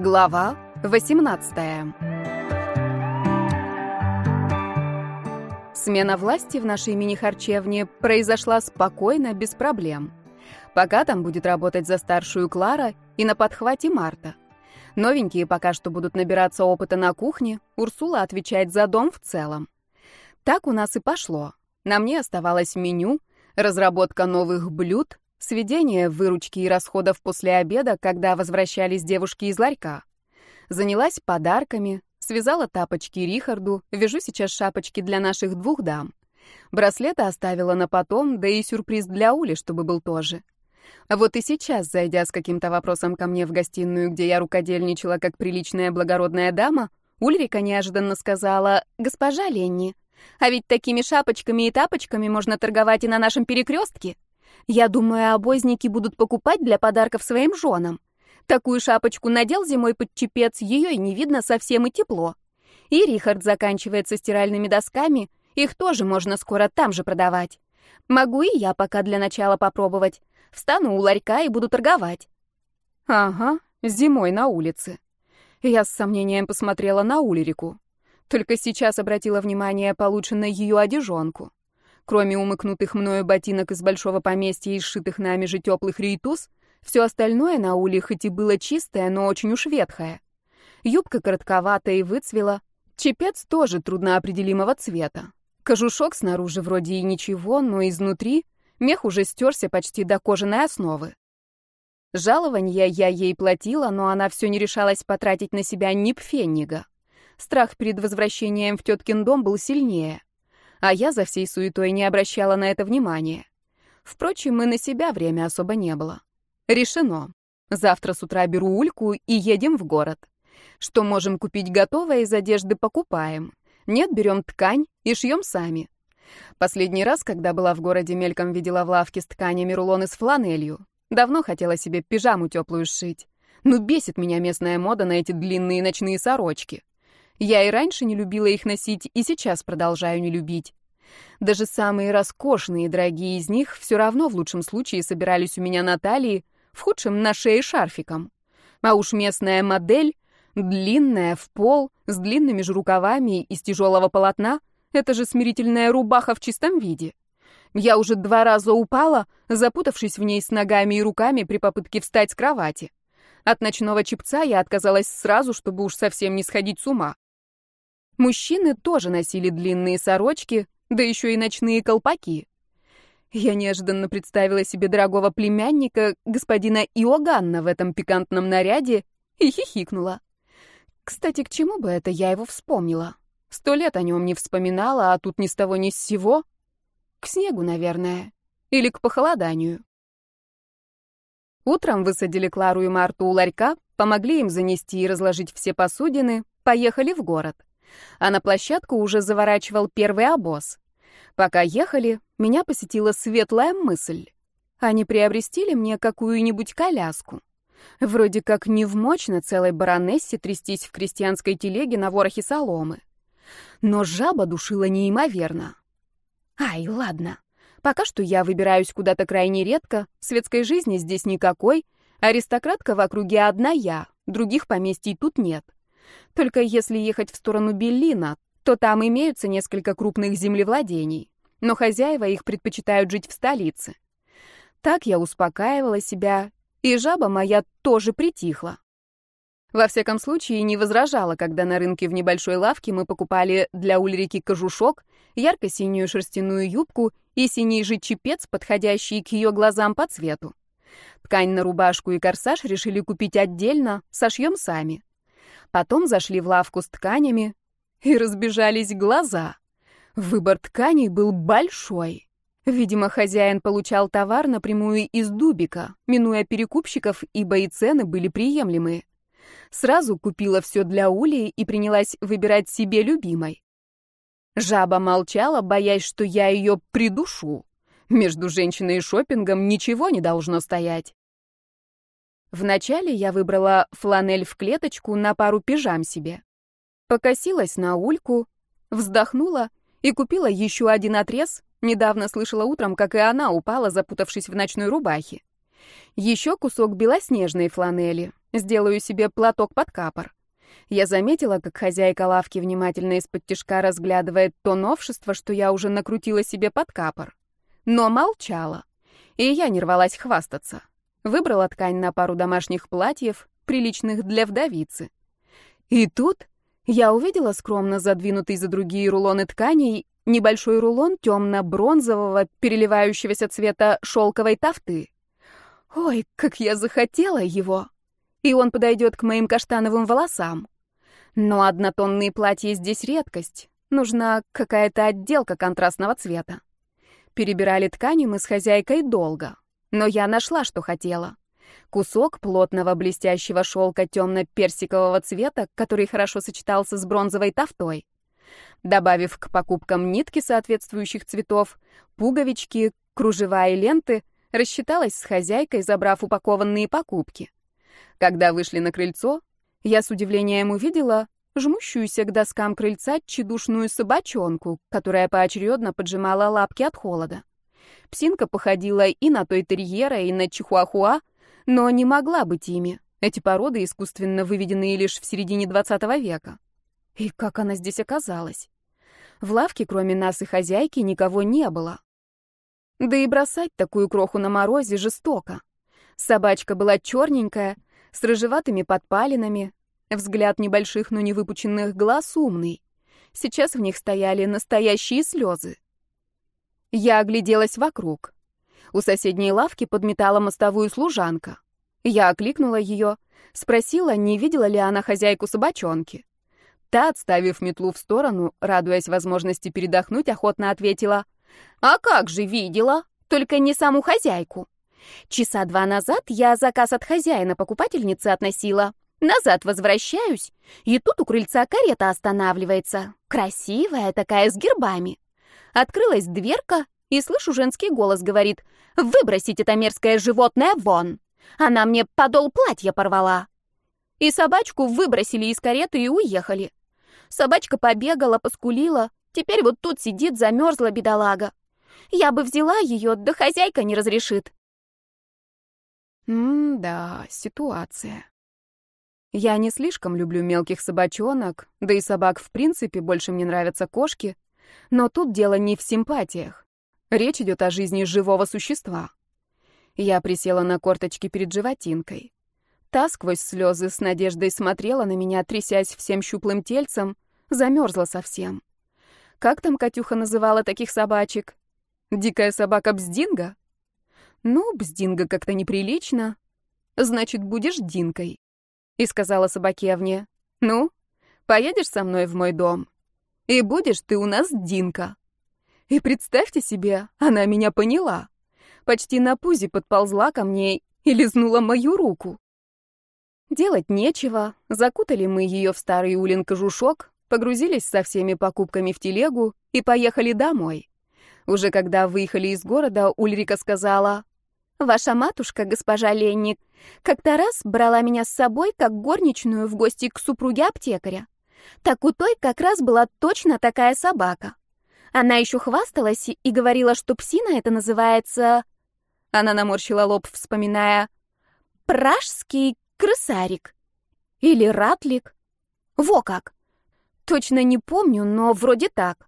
Глава 18. Смена власти в нашей мини-харчевне произошла спокойно, без проблем. Пока там будет работать за старшую Клара и на подхвате Марта. Новенькие пока что будут набираться опыта на кухне, Урсула отвечает за дом в целом. Так у нас и пошло. На мне оставалось меню, разработка новых блюд, сведение выручки и расходов после обеда, когда возвращались девушки из ларька. Занялась подарками, связала тапочки Рихарду, вяжу сейчас шапочки для наших двух дам. Браслеты оставила на потом, да и сюрприз для Ули, чтобы был тоже. Вот и сейчас, зайдя с каким-то вопросом ко мне в гостиную, где я рукодельничала как приличная благородная дама, Ульрика неожиданно сказала: «Госпожа Ленни, а ведь такими шапочками и тапочками можно торговать и на нашем перекрестке. Я думаю, обозники будут покупать для подарков своим женам. Такую шапочку надел зимой под чепец, ее и не видно совсем, и тепло. И Рихард заканчивает со стиральными досками, их тоже можно скоро там же продавать. Могу и я пока для начала попробовать. Встану у ларька и буду торговать». Ага, зимой на улице. Я с сомнением посмотрела на Ульрику. Только сейчас обратила внимание получше на ее одежонку. Кроме умыкнутых мною ботинок из большого поместья и сшитых нами же теплых рейтуз, все остальное на Уле хоть и было чистое, но очень уж ветхое. Юбка коротковатая и выцвела, чепец тоже трудноопределимого цвета. Кожушок снаружи вроде и ничего, но изнутри мех уже стерся почти до кожаной основы. Жалованья я ей платила, но она все не решалась потратить на себя ни пфеннига. Страх перед возвращением в теткин дом был сильнее. А я за всей суетой не обращала на это внимания. Впрочем, и на себя время особо не было. Решено. Завтра с утра беру Ульку и едем в город. Что можем купить готовое из одежды, покупаем. Нет, берем ткань и шьем сами. Последний раз, когда была в городе, мельком видела в лавке с тканями рулоны с фланелью. Давно хотела себе пижаму теплую сшить. Ну, бесит меня местная мода на эти длинные ночные сорочки. Я и раньше не любила их носить, и сейчас продолжаю не любить. Даже самые роскошные и дорогие из них все равно в лучшем случае собирались у меня на талии, в худшем — на шее шарфиком. А уж местная модель, длинная, в пол, с длинными же рукавами из тяжелого полотна, это же смирительная рубаха в чистом виде. Я уже 2 раза упала, запутавшись в ней с ногами и руками при попытке встать с кровати. От ночного чепца я отказалась сразу, чтобы уж совсем не сходить с ума. Мужчины тоже носили длинные сорочки, да еще и ночные колпаки. Я неожиданно представила себе дорогого племянника, господина Иоганна, в этом пикантном наряде и хихикнула. Кстати, к чему бы это я его вспомнила? 100 лет о нем не вспоминала, а тут ни с того ни с сего. К снегу, наверное. Или к похолоданию. Утром высадили Клару и Марту у ларька, помогли им занести и разложить все посудины, поехали в город. А на площадку уже заворачивал первый обоз. Пока ехали, меня посетила светлая мысль. А не приобрести ли мне какую-нибудь коляску? Вроде как невмочно целой баронессе трястись в крестьянской телеге на ворохе соломы. Но жаба душила неимоверно. Ай, ладно. Пока что я выбираюсь куда-то крайне редко, светской жизни здесь никакой, аристократка в округе одна я, других поместий тут нет. Только если ехать в сторону Беллина, то там имеются несколько крупных землевладений, но хозяева их предпочитают жить в столице. Так я успокаивала себя, и жаба моя тоже притихла. Во всяком случае, не возражала, когда на рынке в небольшой лавке мы покупали для Ульрики кожушок, ярко-синюю шерстяную юбку и синий же чепец, подходящий к ее глазам по цвету. Ткань на рубашку и корсаж решили купить отдельно, сошьем сами. Потом зашли в лавку с тканями, и разбежались глаза. Выбор тканей был большой. Видимо, хозяин получал товар напрямую из Дубика, минуя перекупщиков, ибо и цены были приемлемые. Сразу купила все для Ули и принялась выбирать себе любимой. Жаба молчала, боясь, что я ее придушу. Между женщиной и шопингом ничего не должно стоять. Вначале я выбрала фланель в клеточку на пару пижам себе. Покосилась на Ульку, вздохнула и купила еще один отрез. Недавно слышала утром, как и она упала, запутавшись в ночной рубахе. Еще кусок белоснежной фланели. Сделаю себе платок под капор. Я заметила, как хозяйка лавки внимательно из-под тишка разглядывает то новшество, что я уже накрутила себе под капор. Но молчала. И я не рвалась хвастаться. Выбрала ткань на пару домашних платьев, приличных для вдовицы. И тут я увидела скромно задвинутый за другие рулоны тканей небольшой рулон темно-бронзового, переливающегося цвета шелковой тафты. Ой, как я захотела его! И он подойдет к моим каштановым волосам. Но однотонные платья здесь редкость. Нужна какая-то отделка контрастного цвета. Перебирали ткани мы с хозяйкой долго. Но я нашла, что хотела. Кусок плотного блестящего шелка темно-персикового цвета, который хорошо сочетался с бронзовой тафтой. Добавив к покупкам нитки соответствующих цветов, пуговички, кружева и ленты, рассчиталась с хозяйкой, забрав упакованные покупки. Когда вышли на крыльцо, я с удивлением увидела жмущуюся к доскам крыльца тщедушную собачонку, которая поочередно поджимала лапки от холода. Псинка походила и на той-терьера, и на чихуахуа, но не могла быть ими. Эти породы искусственно выведенные лишь в середине 20 века. И как она здесь оказалась? В лавке, кроме нас и хозяйки, никого не было. Да и бросать такую кроху на морозе жестоко. Собачка была черненькая, с рыжеватыми подпалинами, взгляд небольших, но не выпученных глаз умный. Сейчас в них стояли настоящие слезы. Я огляделась вокруг. У соседней лавки подметала мостовую служанка. Я окликнула ее, спросила, не видела ли она хозяйку собачонки. Та, отставив метлу в сторону, радуясь возможности передохнуть, охотно ответила: «А как же видела? Только не саму хозяйку. Часа 2 назад я заказ от хозяина покупательницы относила. Назад возвращаюсь, и тут у крыльца карета останавливается. Красивая такая, с гербами. Открылась дверка, и слышу женский голос, говорит: «Выбросить это мерзкое животное вон! Она мне подол платья порвала». И собачку выбросили из кареты и уехали. Собачка побегала, поскулила, теперь вот тут сидит, замерзла бедолага. Я бы взяла ее, да хозяйка не разрешит. Да, ситуация. Я не слишком люблю мелких собачонок, да и собак в принципе, больше мне нравятся кошки, но тут дело не в симпатиях. Речь идет о жизни живого существа. Я присела на корточки перед животинкой. Та сквозь слезы с надеждой смотрела на меня, трясясь всем щуплым тельцем, замерзла совсем. Как там Катюха называла таких собачек? Дикая собака Бздинга? Ну, Бздинга как-то неприлично. Значит, будешь Динкой. И сказала собакевне: «Ну, поедешь со мной в мой дом, и будешь ты у нас Динка». И представьте себе, она меня поняла. Почти на пузе подползла ко мне и лизнула мою руку. Делать нечего, закутали мы ее в старый Улин кожушок, погрузились со всеми покупками в телегу и поехали домой. Уже когда выехали из города, Ульрика сказала: «Ваша матушка, госпожа Ленник, как-то раз брала меня с собой как горничную в гости к супруге аптекаря. Так у той как раз была точно такая собака. Она еще хвасталась и говорила, что псина это называется...» Она наморщила лоб, вспоминая: «Пражский крысарик. Или ратлик. Во как! Точно не помню, но вроде так».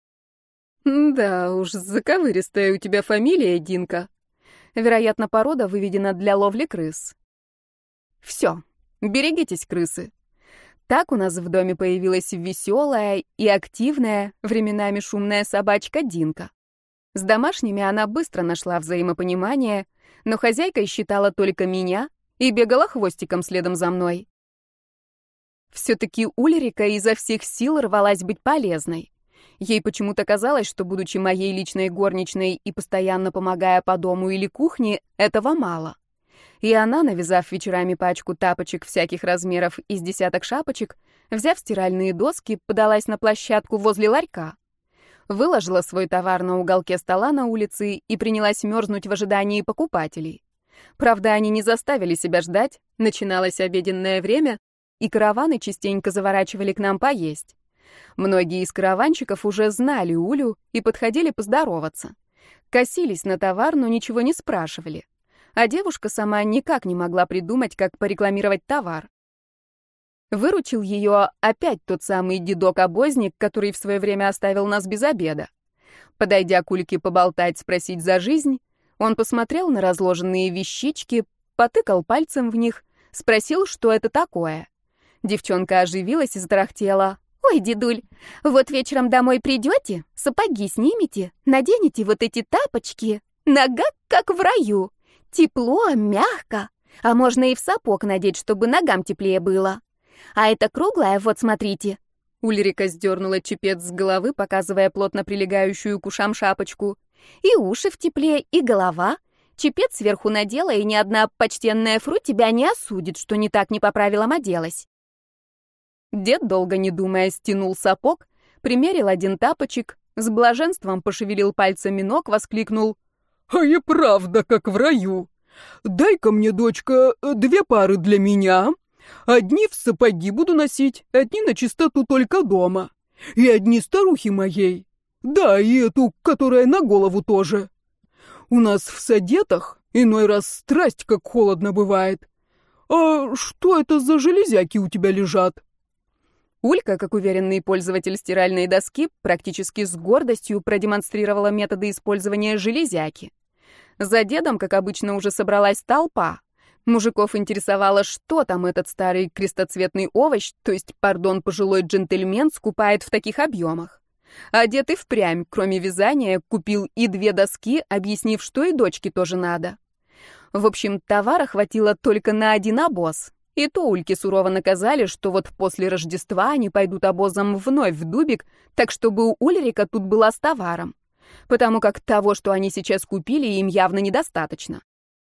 «Да уж, заковыристая у тебя фамилия, Динка. Вероятно, порода выведена для ловли крыс. Все, берегитесь, крысы». Так у нас в доме появилась веселая и активная, временами шумная собачка Динка. С домашними она быстро нашла взаимопонимание, но хозяйкой считала только меня и бегала хвостиком следом за мной. Все-таки Ульрика изо всех сил рвалась быть полезной. Ей почему-то казалось, что, будучи моей личной горничной и постоянно помогая по дому или кухне, этого мало. И она, навязав вечерами пачку тапочек всяких размеров из десяток шапочек, взяв стиральные доски, подалась на площадку возле ларька. Выложила свой товар на уголке стола на улице и принялась мерзнуть в ожидании покупателей. Правда, они не заставили себя ждать, начиналось обеденное время, и караваны частенько заворачивали к нам поесть. Многие из караванщиков уже знали Улю и подходили поздороваться. Косились на товар, но ничего не спрашивали. а девушка сама никак не могла придумать, как порекламировать товар. Выручил ее опять тот самый дедок-обозник, который в свое время оставил нас без обеда. Подойдя к Ульке поболтать, спросить за жизнь, он посмотрел на разложенные вещички, потыкал пальцем в них, спросил, что это такое. Девчонка оживилась и затарахтела. «Ой, дедуль, вот вечером домой придете, сапоги снимете, наденете вот эти тапочки, нога как в раю, тепло, мягко, а можно и в сапог надеть, чтобы ногам теплее было. А это круглая, вот смотрите». Ульрика сдернула чепец с головы, показывая плотно прилегающую к ушам шапочку. «И уши в тепле, и голова. Чепец сверху надела, и ни одна почтенная фру тебя не осудит, что не так не по правилам оделась». Дед, долго не думая, стянул сапог, примерил один тапочек, с блаженством пошевелил пальцами ног, воскликнул: «А и правда, как в раю! Дай-ка мне, дочка, 2 пары для меня. Одни в сапоги буду носить, одни на чистоту только дома. И одни старухи моей. Да, и эту, которая на голову тоже. У нас в садетах иной раз страсть как холодно бывает. А что это за железяки у тебя лежат?» Улька, как уверенный пользователь стиральной доски, практически с гордостью продемонстрировала методы использования железяки. За дедом, как обычно, уже собралась толпа. Мужиков интересовало, что там этот старый крестоцветный овощ, то есть, пардон, пожилой джентльмен, скупает в таких объемах. А дед и впрямь, кроме вязания, купил и 2 доски, объяснив, что и дочке тоже надо. В общем, товара хватило только на 1 обоз. И то Ульке сурово наказали, что вот после Рождества они пойдут обозом вновь в Дубик, так чтобы у Ульрика тут была с товаром. Потому как того, что они сейчас купили, им явно недостаточно.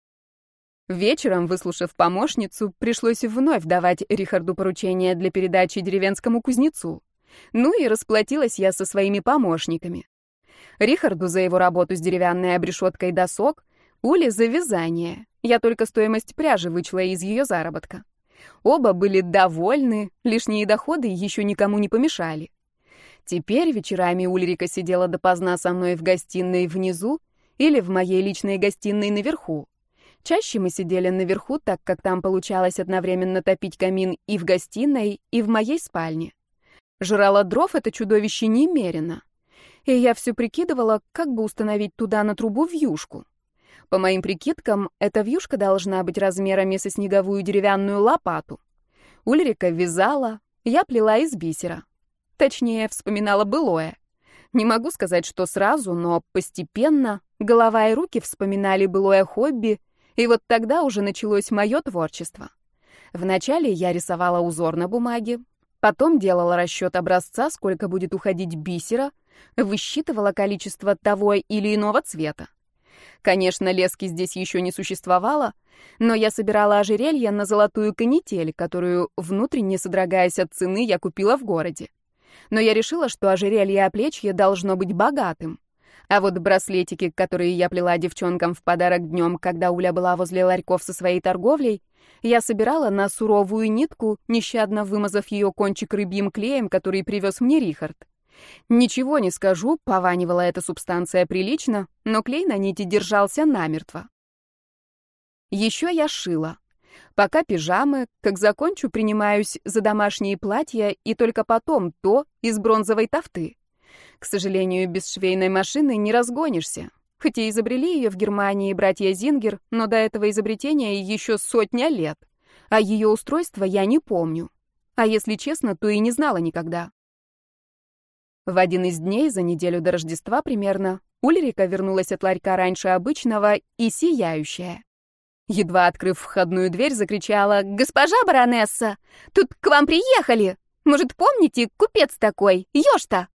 Вечером, выслушав помощницу, пришлось вновь давать Рихарду поручение для передачи деревенскому кузнецу. Ну и расплатилась я со своими помощниками. Рихарду за его работу с деревянной обрешеткой досок, Уле за вязание. Я только стоимость пряжи вычла из ее заработка. Оба были довольны, лишние доходы еще никому не помешали. Теперь вечерами Ульрика сидела допоздна со мной в гостиной внизу или в моей личной гостиной наверху. Чаще мы сидели наверху, так как там получалось одновременно топить камин и в гостиной, и в моей спальне. Жрало дров это чудовище немерено. И я все прикидывала, как бы установить туда на трубу вьюшку. По моим прикидкам, эта вьюшка должна быть размерами со снеговую деревянную лопату. Ульрика вязала, я плела из бисера. Точнее, вспоминала былое. Не могу сказать, что сразу, но постепенно голова и руки вспоминали былое хобби, и вот тогда уже началось мое творчество. Вначале я рисовала узор на бумаге, потом делала расчет образца, сколько будет уходить бисера, высчитывала количество того или иного цвета. Конечно, лески здесь еще не существовало, но я собирала ожерелье на золотую канитель, которую, внутренне содрогаясь от цены, я купила в городе. Но я решила, что ожерелье-оплечье должно быть богатым. А вот браслетики, которые я плела девчонкам в подарок днем, когда Уля была возле ларьков со своей торговлей, я собирала на суровую нитку, нещадно вымазав ее кончик рыбьим клеем, который привез мне Рихард. Ничего не скажу, пованивала эта субстанция прилично, но клей на нити держался намертво. Еще я шила. Пока пижамы, как закончу, принимаюсь за домашние платья и только потом то из бронзовой тафты. К сожалению, без швейной машины не разгонишься. Хоть и изобрели ее в Германии братья Зингер, но до этого изобретения еще 100 лет. А ее устройство я не помню. А если честно, то и не знала никогда. В один из дней, за неделю до Рождества примерно, Ульрика вернулась от ларька раньше обычного и сияющая. Едва открыв входную дверь, закричала: «Госпожа баронесса, тут к вам приехали! Может, помните, купец такой, Ёшта?»